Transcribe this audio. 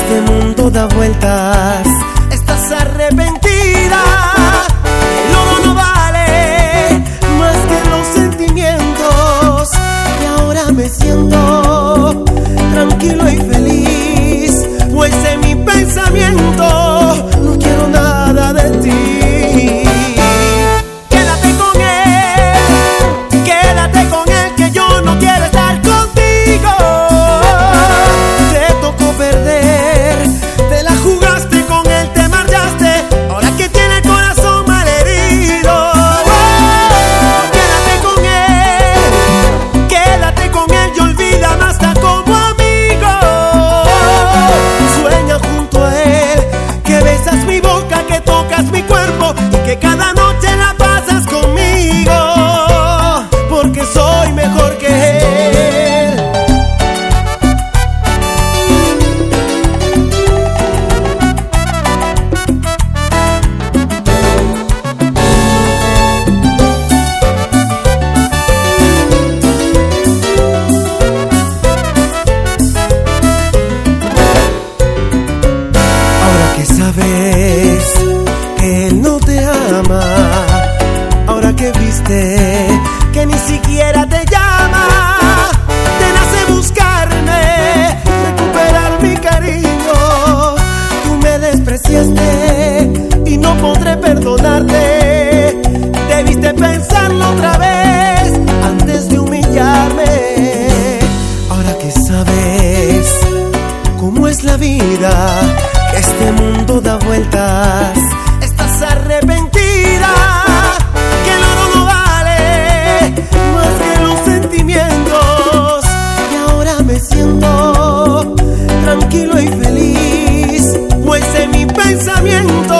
este mundo da vueltas. Estás arrepentida, el oro no vale más que los sentimientos. Y ahora me siento tranquilo y feliz, pues en mi pensamiento no quiero nada de ti. Quédate con él, que yo no quiero estar contigo. Te tocó perder, te la jugaste con él, te marchaste, ahora que tiene el corazón malherido. Quédate con él y olvídame hasta como amigo. Sueña junto a él, que besas mi boca, que tocas mi cuerpo y que cada noche la pasas conmigo, porque soy mejor que él. Ahora que sabes que él no te ama, ahora que viste que ni siquiera te llama, te nace buscarme, recuperar mi cariño. Tú me despreciaste y no podré perdonarte. Debiste pensarlo otra vez antes de humillarme. Ahora que sabes cómo es la vida, que este mundo da vueltas, estás arrepentida, que el oro no vale más que los sentimientos. Y ahora me siento tranquilo y feliz, pues en mi pensamiento